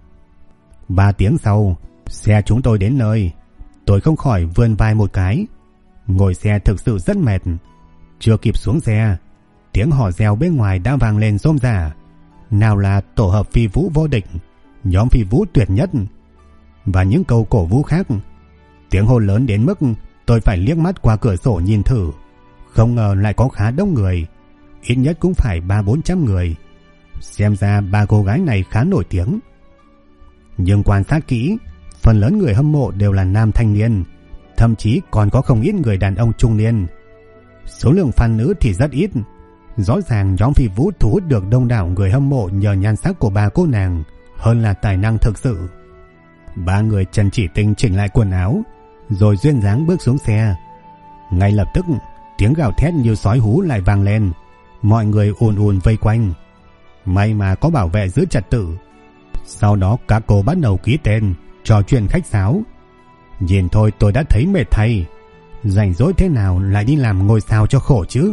3 tiếng sau, xe chúng tôi đến nơi. Tôi không khỏi vươn vai một cái. Ngồi xe thực sự rất mệt. Chưa kịp xuống xe, tiếng hò reo bên ngoài đã vang lên rôm rả. Nào là tổ hợp phi vũ vô địch, nhóm phi vũ tuyệt nhất và những câu cổ vũ khác. Tiếng hô lớn đến mức tôi phải liếc mắt qua cửa sổ nhìn thử. Không ngờ lại có khá đông người, ít nhất cũng phải 300-400 người. Xem ra 3 cô gái này khá nổi tiếng. Nhưng quan sát kỹ, phần lớn người hâm mộ đều là nam thanh niên, thậm chí còn có không ít người đàn ông trung niên. Số lượng fan nữ thì rất ít. Rõ ràng nhóm phi vũ thu hút được đông đảo người hâm mộ nhờ nhan sắc của 3 cô nàng hơn là tài năng thực sự. 3 người Trần Chỉ Tinh chỉnh lại quần áo, rồi duyên dáng bước xuống xe. Ngay lập tức, tiếng gào thét như sói hú lại vang lên. Mọi người ùn ùn vây quanh. May mà có bảo vệ giữ trật tự. Sau đó các cô bắt đầu ký tên, trò chuyện khách sáo. Nhìn thôi tôi đã thấy mệt thay. Rảnh rỗi thế nào lại đi làm ngôi sao cho khổ chứ.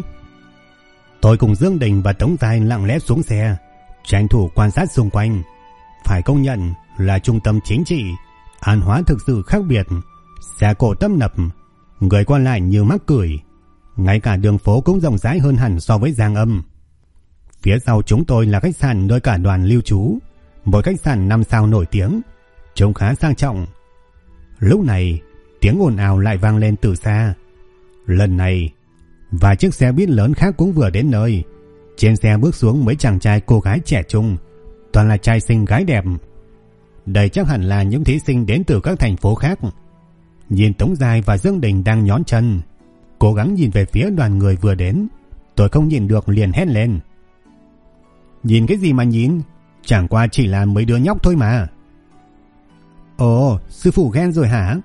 Tôi cùng Dương Đình và Tống Giai lặng lẽ xuống xe, tranh thủ quan sát xung quanh. Phải công nhận là trung tâm chính trị, An Hóa thực sự khác biệt. Xe cộ tấp nập, người qua lại như mắc cười. Ngay cả đường phố cũng rộng rãi hơn hẳn so với Giang Âm. Phía sau chúng tôi là khách sạn nơi cả đoàn lưu trú, một khách sạn 5 sao nổi tiếng, trông khá sang trọng. Lúc này tiếng ồn ào lại vang lên từ xa. Lần này vài chiếc xe buýt lớn khác cũng vừa đến nơi. Trên xe bước xuống mấy chàng trai cô gái trẻ trung, toàn là trai xinh gái đẹp. Đây chắc hẳn là những thí sinh đến từ các thành phố khác. Nhìn Tống Giai và Dương Đình đang nhón chân, cố gắng nhìn về phía đoàn người vừa đến. Tôi không nhìn được liền hét lên: "Nhìn cái gì mà nhìn, chẳng qua chỉ là mấy đứa nhóc thôi mà." "Ồ, sư phụ ghen rồi hả?"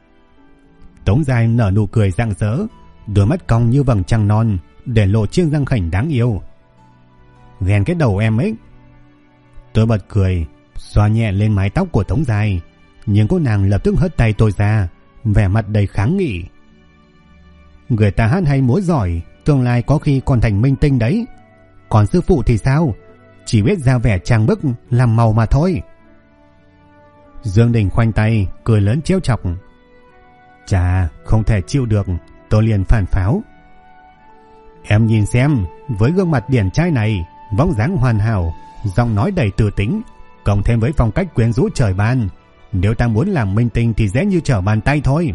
Tống Giai nở nụ cười rạng rỡ, đôi mắt cong như vầng trăng non, để lộ chiếc răng khểnh đáng yêu. "Ghen cái đầu em ấy." Tôi bật cười, xoa nhẹ lên mái tóc của Tống Giai, nhưng cô nàng lập tức hất tay tôi ra, vẻ mặt đầy kháng nghị. Người ta hát hay múa giỏi, tương lai có khi còn thành minh tinh đấy. Còn sư phụ thì sao? Chỉ biết ra vẻ trang bức, làm màu mà thôi. Dương Đình khoanh tay, cười lớn trêu chọc. Chà, không thể chịu được, tôi liền phản pháo. Em nhìn xem, với gương mặt điển trai này, vóc dáng hoàn hảo, giọng nói đầy tự tính, cộng thêm với phong cách quyến rũ trời ban, nếu ta muốn làm minh tinh thì dễ như trở bàn tay thôi.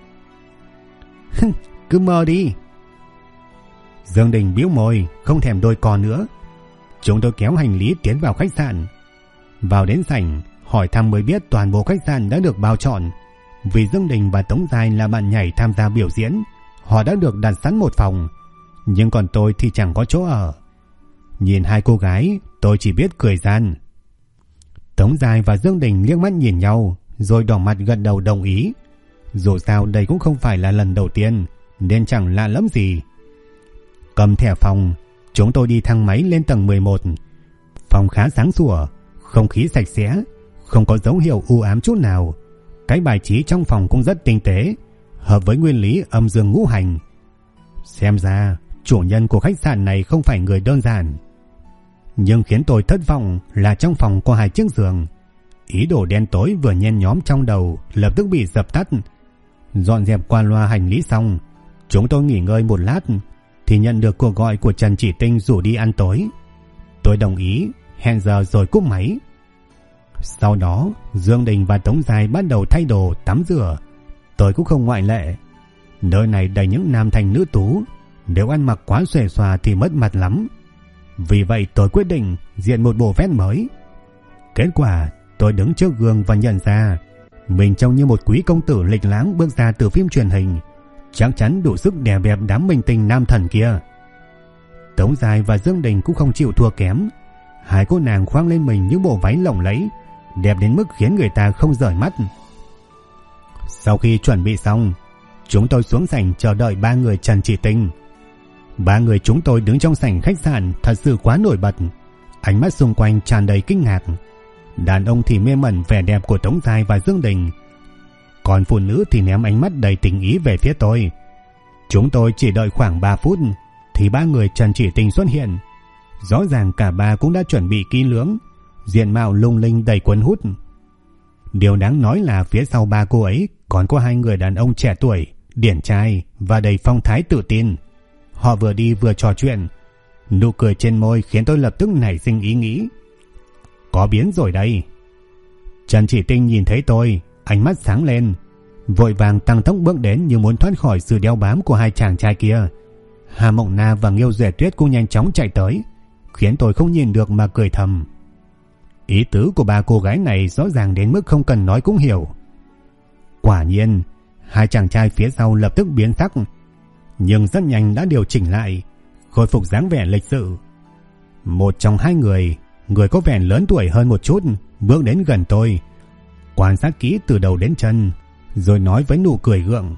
Cứ mơ đi. Dương Đình bĩu môi, không thèm đôi co nữa. Chúng tôi kéo hành lý tiến vào khách sạn. Vào đến sảnh, hỏi thăm mới biết toàn bộ khách sạn đã được bao trọn. Vì Dương Đình và Tống Giai là bạn nhảy tham gia biểu diễn, họ đã được đặt sẵn một phòng. Nhưng còn tôi thì chẳng có chỗ ở. Nhìn hai cô gái, tôi chỉ biết cười gian. Tống Giai và Dương Đình liếc mắt nhìn nhau, rồi đỏ mặt gật đầu đồng ý. Dù sao đây cũng không phải là lần đầu tiên, nên chẳng lạ lẫm gì. Cầm thẻ phòng, chúng tôi đi thang máy lên tầng 11. Phòng khá sáng sủa, không khí sạch sẽ, không có dấu hiệu u ám chút nào. Cái bài trí trong phòng cũng rất tinh tế, hợp với nguyên lý âm dương ngũ hành. Xem ra chủ nhân của khách sạn này không phải người đơn giản. Nhưng khiến tôi thất vọng là trong phòng có 2 chiếc giường. Ý đồ đen tối vừa nhen nhóm trong đầu lập tức bị dập tắt. Dọn dẹp qua loa hành lý xong, chúng tôi nghỉ ngơi một lát thì nhận được cuộc gọi của Trần Chỉ Tinh rủ đi ăn tối. Tôi đồng ý, hẹn giờ rồi cúp máy. Sau đó Dương Đình và Tống Giai bắt đầu thay đồ tắm rửa. Tôi cũng không ngoại lệ. Nơi này đầy những nam thanh nữ tú, nếu ăn mặc quá xuề xòa thì mất mặt lắm. Vì vậy tôi quyết định diện một bộ vest mới. Kết quả tôi đứng trước gương và nhận ra mình trông như một quý công tử lịch lãm bước ra từ phim truyền hình, chắc chắn đủ sức đè bẹp đám minh tinh nam thần kia. Tống Giai và Dương Đình cũng không chịu thua kém. Hai cô nàng khoác lên mình những bộ váy lộng lẫy, đẹp đến mức khiến người ta không rời mắt. Sau khi chuẩn bị xong, chúng tôi xuống sảnh chờ đợi 3 người Trần Chỉ Tinh. 3 người chúng tôi đứng trong sảnh khách sạn thật sự quá nổi bật, ánh mắt xung quanh tràn đầy kinh ngạc. Đàn ông thì mê mẩn vẻ đẹp của Tống Giai và Dương Đình, còn phụ nữ thì ném ánh mắt đầy tình ý về phía tôi. Chúng tôi chỉ đợi khoảng 3 phút thì 3 người Trần Chỉ Tinh xuất hiện. Rõ ràng cả ba cũng đã chuẩn bị kỹ lưỡng, diện mạo lung linh đầy cuốn hút. Điều đáng nói là phía sau 3 cô ấy còn có 2 người đàn ông trẻ tuổi, điển trai và đầy phong thái tự tin. Họ vừa đi vừa trò chuyện, nụ cười trên môi khiến tôi lập tức nảy sinh ý nghĩ. Có biến rồi đây. Trần Chỉ Tinh nhìn thấy tôi, ánh mắt sáng lên, vội vàng tăng tốc bước đến như muốn thoát khỏi sự đeo bám của 2 chàng trai kia. Hà Mộng Na và Nghiêu Duệ Tuyết cũng nhanh chóng chạy tới, khiến tôi không nhìn được mà cười thầm. Ý tứ của 3 cô gái này rõ ràng đến mức không cần nói cũng hiểu. Quả nhiên 2 chàng trai phía sau lập tức biến sắc, nhưng rất nhanh đã điều chỉnh lại, khôi phục dáng vẻ lịch sự. Một trong 2 người có vẻ lớn tuổi hơn một chút, bước đến gần tôi, quan sát kỹ từ đầu đến chân, rồi nói với nụ cười gượng.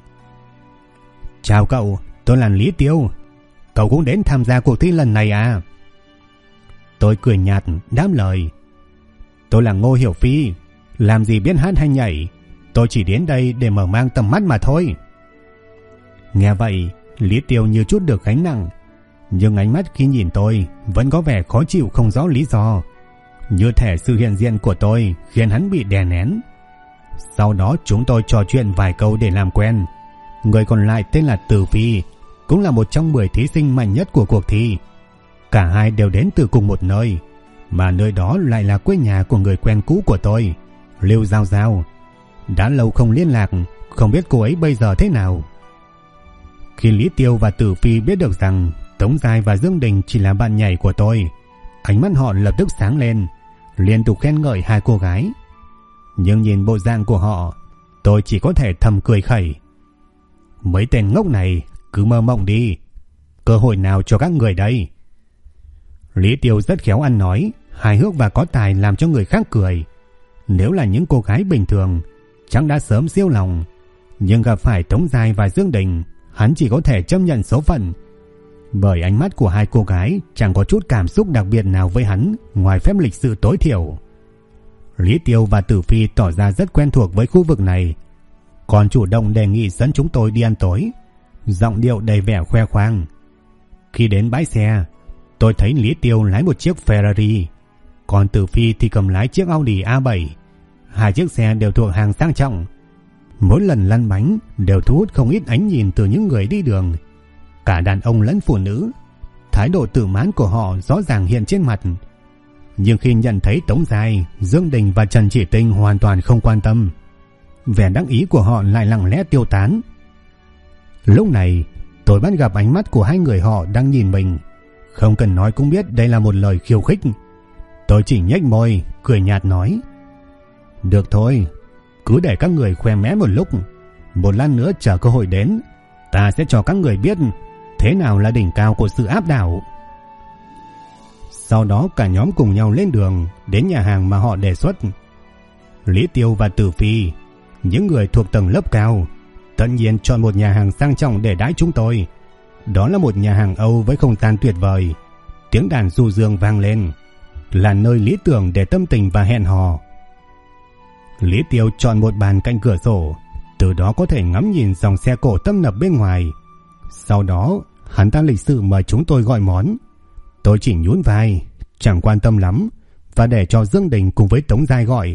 Chào cậu, tôi là Lý Tiêu. Cậu cũng đến tham gia cuộc thi lần này à? Tôi cười nhạt đáp lời. Tôi là Ngô Hiểu Phi, làm gì biết hát hay nhảy, tôi chỉ đến đây để mở mang tầm mắt mà thôi. Nghe vậy, Lý Tiêu như chút được gánh nặng, nhưng ánh mắt khi nhìn tôi vẫn có vẻ khó chịu không rõ lý do, như thể sự hiện diện của tôi khiến hắn bị đè nén. Sau đó chúng tôi trò chuyện vài câu để làm quen. Người còn lại tên là Từ Phi, cũng là một trong 10 thí sinh mạnh nhất của cuộc thi. Cả hai đều đến từ cùng một nơi, mà nơi đó lại là quê nhà của người quen cũ của tôi, Lưu Giao Giao. Đã lâu không liên lạc, không biết cô ấy bây giờ thế nào. Khi Lý Tiêu và Tử Phi biết được rằng Tống Giai và Dương Đình chỉ là bạn nhảy của tôi, ánh mắt họ lập tức sáng lên, liên tục khen ngợi 2 cô gái. Nhưng nhìn bộ dạng của họ, tôi chỉ có thể thầm cười khẩy. Mấy tên ngốc này cứ mơ mộng đi, cơ hội nào cho các người đây? Lý Tiêu rất khéo ăn nói, hài hước và có tài làm cho người khác cười. Nếu là những cô gái bình thường, chắc đã sớm siêu lòng, nhưng gặp phải Tống Giai và Dương Đình, hắn chỉ có thể chấp nhận số phận. Bởi ánh mắt của 2 cô gái chẳng có chút cảm xúc đặc biệt nào với hắn ngoài phép lịch sự tối thiểu. Lý Tiêu và Tử Phi tỏ ra rất quen thuộc với khu vực này, còn chủ động đề nghị dẫn chúng tôi đi ăn tối, giọng điệu đầy vẻ khoe khoang. Khi đến bãi xe, tôi thấy Lý Tiêu lái một chiếc Ferrari, còn Tử Phi thì cầm lái chiếc Audi A7. Hai chiếc xe đều thuộc hàng sang trọng. Mỗi lần lăn bánh đều thu hút không ít ánh nhìn từ những người đi đường, cả đàn ông lẫn phụ nữ. Thái độ tự mãn của họ rõ ràng hiện trên mặt. Nhưng khi nhận thấy Tống Giai, Dương Đình và Trần Chỉ Tinh hoàn toàn không quan tâm, vẻ đắc ý của họ lại lặng lẽ tiêu tán. Lúc này tôi bắt gặp ánh mắt của hai người họ đang nhìn mình. Không cần nói cũng biết đây là một lời khiêu khích. Tôi chỉ nhếch môi, cười nhạt nói: được thôi, cứ để các người khoe mẽ một lúc. Một lát nữa chờ cơ hội đến, ta sẽ cho các người biết thế nào là đỉnh cao của sự áp đảo. Sau đó cả nhóm cùng nhau lên đường đến nhà hàng mà họ đề xuất. Lý Tiêu và Tử Phi, những người thuộc tầng lớp cao, tất nhiên chọn một nhà hàng sang trọng để đãi chúng tôi. Đó là một nhà hàng Âu với không gian tuyệt vời, tiếng đàn du dương vang lên, là nơi lý tưởng để tâm tình và hẹn hò. Lý Tiêu chọn một bàn cạnh cửa sổ, từ đó có thể ngắm nhìn dòng xe cộ tấp nập bên ngoài. Sau đó hắn ta lịch sự mời chúng tôi gọi món. Tôi chỉ nhún vai, chẳng quan tâm lắm, và để cho Dương Đình cùng với Tống Giai gọi.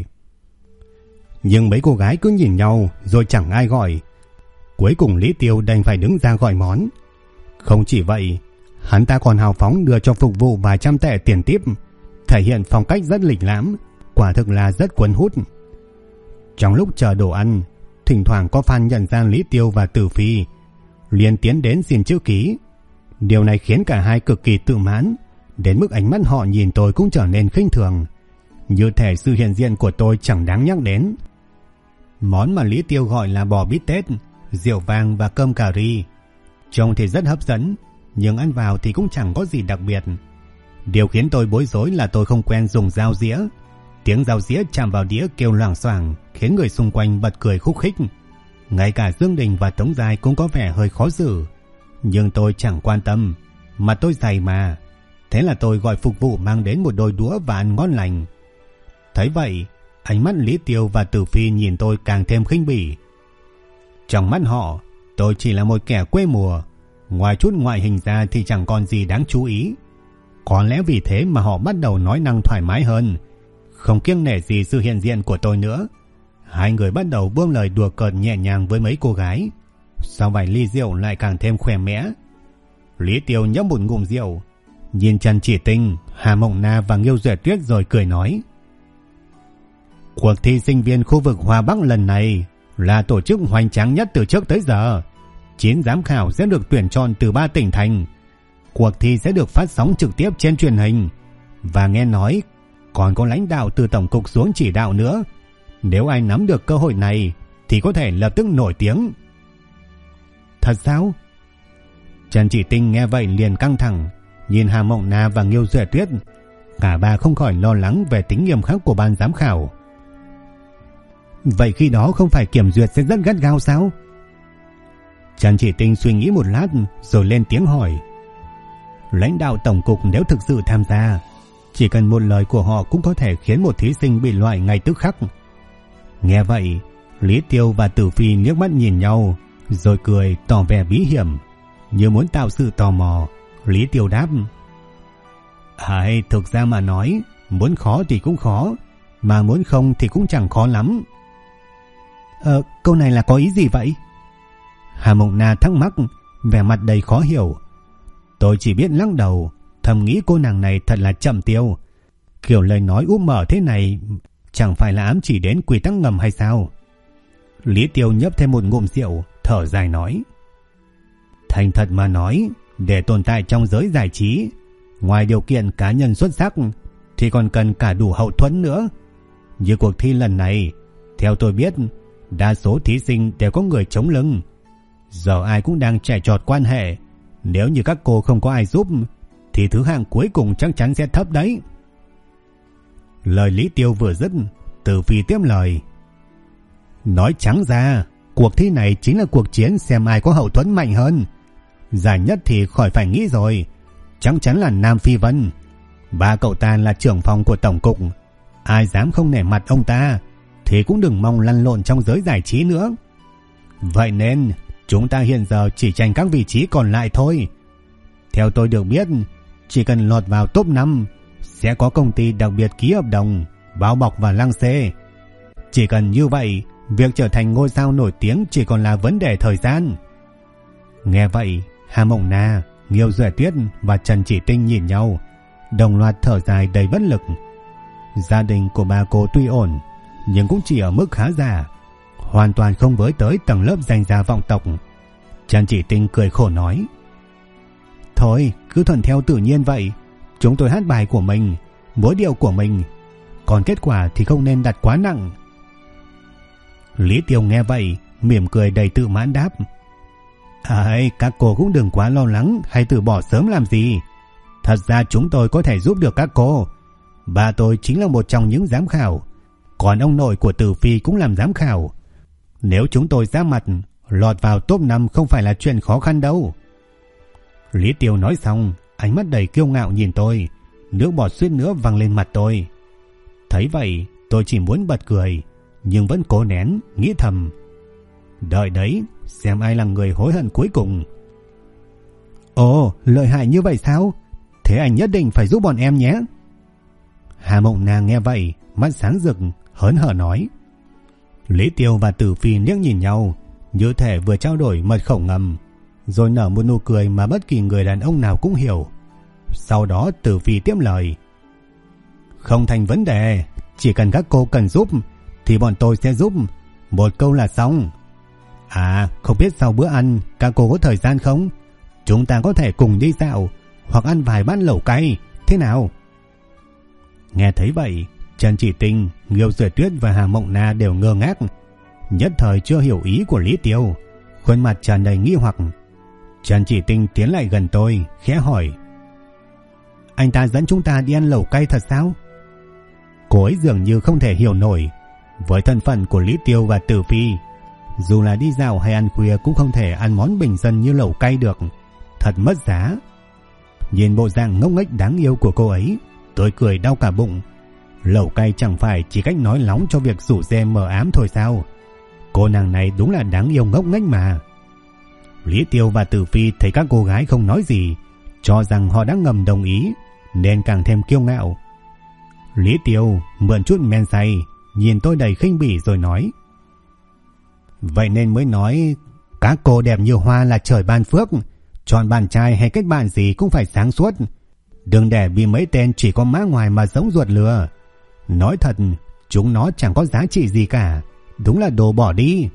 Nhưng mấy cô gái cứ nhìn nhau rồi chẳng ai gọi. Cuối cùng Lý Tiêu đành phải đứng ra gọi món. Không chỉ vậy, hắn ta còn hào phóng đưa cho phục vụ vài trăm tệ tiền tip, thể hiện phong cách rất lịch lãm, quả thực là rất cuốn hút. Trong lúc chờ đồ ăn, thỉnh thoảng có fan nhận ra Lý Tiêu và Tử Phi, liền tiến đến xin chữ ký. Điều này khiến cả hai cực kỳ tự mãn, đến mức ánh mắt họ nhìn tôi cũng trở nên khinh thường, như thể sự hiện diện của tôi chẳng đáng nhắc đến. Món mà Lý Tiêu gọi là bò bít tết, rượu vang và cơm cà ri. Trông thì rất hấp dẫn, nhưng ăn vào thì cũng chẳng có gì đặc biệt. Điều khiến tôi bối rối là tôi không quen dùng dao dĩa. Tiếng dao dĩa chạm vào đĩa kêu loảng xoảng, khiến người xung quanh bật cười khúc khích. Ngay cả Dương Đình và Tống Giai cũng có vẻ hơi khó xử, nhưng tôi chẳng quan tâm, mà tôi dày mà. Thế là tôi gọi phục vụ mang đến một đôi đũa và ăn ngon lành. Thấy vậy, ánh mắt Lý Tiêu và Tử Phi nhìn tôi càng thêm khinh bỉ. Trong mắt họ, tôi chỉ là một kẻ quê mùa, ngoài chút ngoại hình ra thì chẳng còn gì đáng chú ý. Có lẽ vì thế mà họ bắt đầu nói năng thoải mái hơn, không kiêng nể gì sự hiện diện của tôi nữa. Hai người bắt đầu buông lời đùa cợt nhẹ nhàng với mấy cô gái. Sau vài ly rượu lại càng thêm khoe mẽ. Lý Tiêu nhấp một ngụm rượu, nhìn Trần Chỉ Tinh, Hà Mộng Na và Nghiêu Duệ Tuyết rồi cười nói: cuộc thi sinh viên khu vực Hoa Bắc lần này là tổ chức hoành tráng nhất từ trước tới giờ. 9 giám khảo sẽ được tuyển chọn từ 3 tỉnh thành. Cuộc thi sẽ được phát sóng trực tiếp trên truyền hình, và nghe nói còn có lãnh đạo từ tổng cục xuống chỉ đạo nữa. Nếu ai nắm được cơ hội này thì có thể lập tức nổi tiếng. Thật sao? Trần Chỉ Tinh nghe vậy liền căng thẳng, nhìn Hà Mộng Na và Nghiêu Duệ Tuyết. Cả ba không khỏi lo lắng về tính nghiêm khắc của ban giám khảo. Vậy khi đó không phải kiểm duyệt sẽ rất gắt gao sao? Trần Chỉ Tinh suy nghĩ một lát rồi lên tiếng hỏi. Lãnh đạo tổng cục nếu thực sự tham gia, chỉ cần một lời của họ cũng có thể khiến một thí sinh bị loại ngay tức khắc. Nghe vậy, Lý Tiêu và Tử Phi liếc mắt nhìn nhau rồi cười tỏ vẻ bí hiểm, như muốn tạo sự tò mò. Lý Tiêu đáp: thực ra mà nói, muốn khó thì cũng khó, mà muốn không thì cũng chẳng khó lắm. Câu này là có ý gì vậy? Hà Mộng Na thắc mắc, vẻ mặt đầy khó hiểu. Tôi chỉ biết lắc đầu, thầm nghĩ cô nàng này thật là chậm tiêu. Kiểu lời nói úp mở thế này chẳng phải là ám chỉ đến quy tắc ngầm hay sao? Lý Tiêu nhấp thêm một ngụm rượu, thở dài nói: thành thật mà nói, để tồn tại trong giới giải trí, ngoài điều kiện cá nhân xuất sắc thì còn cần cả đủ hậu thuẫn nữa. Như cuộc thi lần này, theo tôi biết, đa số thí sinh đều có người chống lưng. Giờ ai cũng đang chạy trọt quan hệ, nếu như các cô không có ai giúp thì thứ hạng cuối cùng chắc chắn sẽ thấp đấy. Lời Lý Tiêu vừa dứt, Tử Phi tiếp lời: nói trắng ra, cuộc thi này chính là cuộc chiến xem ai có hậu thuẫn mạnh hơn. Giải nhất thì khỏi phải nghĩ rồi, chắc chắn là Nam Phi Vân. Ba cậu ta là trưởng phòng của tổng cục, Ai dám không nể mặt ông ta thì cũng đừng mong lăn lộn trong giới giải trí nữa. Vậy nên chúng ta hiện giờ chỉ tranh các vị trí còn lại thôi. Theo tôi được biết, chỉ cần lọt vào top 5 sẽ có công ty đặc biệt ký hợp đồng bao bọc và lăng xê. Chỉ cần như vậy, việc trở thành ngôi sao nổi tiếng chỉ còn là vấn đề thời gian. Nghe vậy, Hà Mộng Na, Nghiêu Duệ Tuyết và Trần Chỉ Tinh nhìn nhau, đồng loạt thở dài đầy bất lực. Gia đình của bà cô tuy ổn, nhưng cũng chỉ ở mức khá giả, hoàn toàn không với tới tầng lớp danh gia vọng tộc. Trần Chỉ Tinh cười khổ nói: Thôi, cứ thuận theo tự nhiên vậy. Chúng tôi hát bài của mình, mỗi điệu của mình, còn kết quả thì không nên đặt quá nặng. Lý Tiêu nghe vậy, mỉm cười đầy tự mãn đáp: các cô cũng đừng quá lo lắng hay từ bỏ sớm làm gì. Thật ra chúng tôi có thể giúp được các cô. Bà tôi chính là một trong những giám khảo, còn ông nội của Tử Phi cũng làm giám khảo. Nếu chúng tôi ra mặt, lọt vào top 5 không phải là chuyện khó khăn đâu. Lý Tiêu nói xong, ánh mắt đầy kiêu ngạo nhìn tôi, nước bọt suýt nữa văng lên mặt tôi. Thấy vậy, tôi chỉ muốn bật cười, nhưng vẫn cố nén, nghĩ thầm: đợi đấy, xem ai là người hối hận cuối cùng. Ồ, lợi hại như vậy sao? Thế anh nhất định phải giúp bọn em nhé. Hà Mộng Na nghe vậy, mắt sáng rực, hớn hở nói. Lý Tiêu và Tử Phi liếc nhìn nhau, như thể vừa trao đổi mật khẩu ngầm, rồi nở một nụ cười mà bất kỳ người đàn ông nào cũng hiểu. Sau đó Tử Phi tiếp lời: Không thành vấn đề, chỉ cần các cô cần giúp thì bọn tôi sẽ giúp, một câu là xong. Không biết sau bữa ăn các cô có thời gian không? Chúng ta có thể cùng đi dạo hoặc ăn vài bát lẩu cay, thế nào? Nghe thấy vậy, Trần Chỉ Tinh, Nghiêu Duệ Tuyết và Hà Mộng Na đều ngơ ngác, nhất thời chưa hiểu ý của Lý Tiêu, khuôn mặt tràn đầy nghi hoặc. Trần Chỉ Tinh tiến lại gần tôi, khẽ hỏi: Anh ta dẫn chúng ta đi ăn lẩu cay thật sao? Cô ấy dường như không thể hiểu nổi, với thân phận của Lý Tiêu và Tử Phi, dù là đi dạo hay ăn khuya cũng không thể ăn món bình dân như lẩu cay được, thật mất giá. Nhìn bộ dạng ngốc nghếch đáng yêu của cô ấy, tôi cười đau cả bụng. Lẩu cay chẳng phải chỉ cách nói lóng cho việc rủ dê mờ ám thôi sao? Cô nàng này đúng là đáng yêu ngốc nghếch mà. Lý Tiêu và Tử Phi thấy các cô gái không nói gì, cho rằng họ đã ngầm đồng ý, nên càng thêm kiêu ngạo. Lý Tiêu mượn chút men say, nhìn tôi đầy khinh bỉ rồi nói: Vậy nên mới nói các cô đẹp như hoa là trời ban phước, chọn bạn trai hay kết bạn gì cũng phải sáng suốt, đừng để bị mấy tên chỉ có má ngoài mà giống ruột lừa. Nói thật, chúng nó chẳng có giá trị gì cả, đúng là đồ bỏ đi.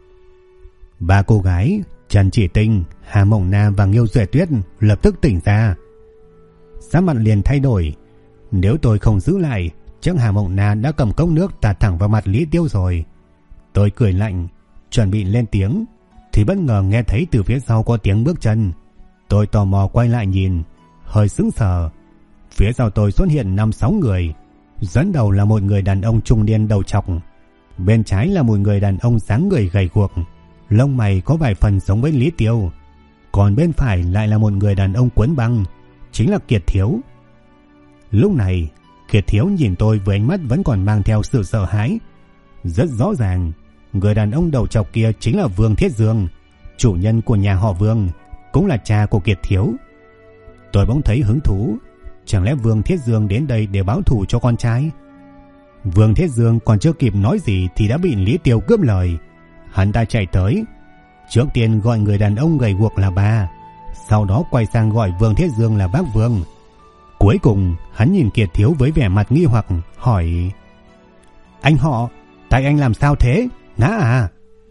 Ba cô gái Trần Chỉ Tinh, Hà Mộng Na và Nghiêu Duệ Tuyết lập tức tỉnh ra, sắc mặt liền thay đổi. Nếu tôi không giữ lại, chắc Hà Mộng Na đã cầm cốc nước tạt thẳng vào mặt Lý Tiêu rồi. Tôi cười lạnh, chuẩn bị lên tiếng, thì bất ngờ nghe thấy từ phía sau có tiếng bước chân. Tôi tò mò quay lại nhìn, hơi sững sờ. Phía sau tôi xuất hiện 5-6 người, dẫn đầu là một người đàn ông trung niên đầu trọc, bên trái là một người đàn ông dáng người gầy guộc, lông mày có vài phần giống với Lý Tiêu, còn bên phải lại là một người đàn ông quấn băng, chính là Kiệt Thiếu. Lúc này, Kiệt Thiếu nhìn tôi với ánh mắt vẫn còn mang theo sự sợ hãi. Rất rõ ràng, người đàn ông đầu trọc kia chính là Vương Thiết Dương, chủ nhân của nhà họ Vương, cũng là cha của Kiệt Thiếu. Tôi bỗng thấy hứng thú, chẳng lẽ Vương Thiết Dương đến đây để báo thù cho con trai? Vương Thiết Dương còn chưa kịp nói gì thì đã bị Lý Tiêu cướp lời. Hắn ta chạy tới, trước tiên gọi người đàn ông gầy guộc là ba, sau đó quay sang gọi Vương Thiết Dương là bác Vương. Cuối cùng hắn nhìn Kiệt Thiếu với vẻ mặt nghi hoặc, hỏi: Anh họ, tay anh làm sao thế, ngã à?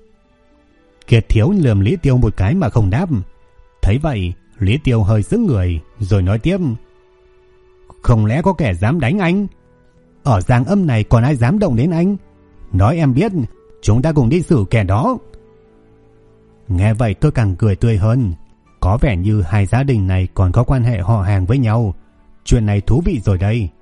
Kiệt Thiếu lườm Lý Tiêu một cái mà không đáp. Thấy vậy, Lý Tiêu hơi sững người, rồi nói tiếp: Không lẽ có kẻ dám đánh anh? Ở Giang Âm này còn ai dám động đến anh? Nói em biết, chúng ta cùng đi xử kẻ đó. Nghe vậy tôi càng cười tươi hơn, có vẻ như hai gia đình này còn có quan hệ họ hàng với nhau. Chuyện này thú vị rồi đây.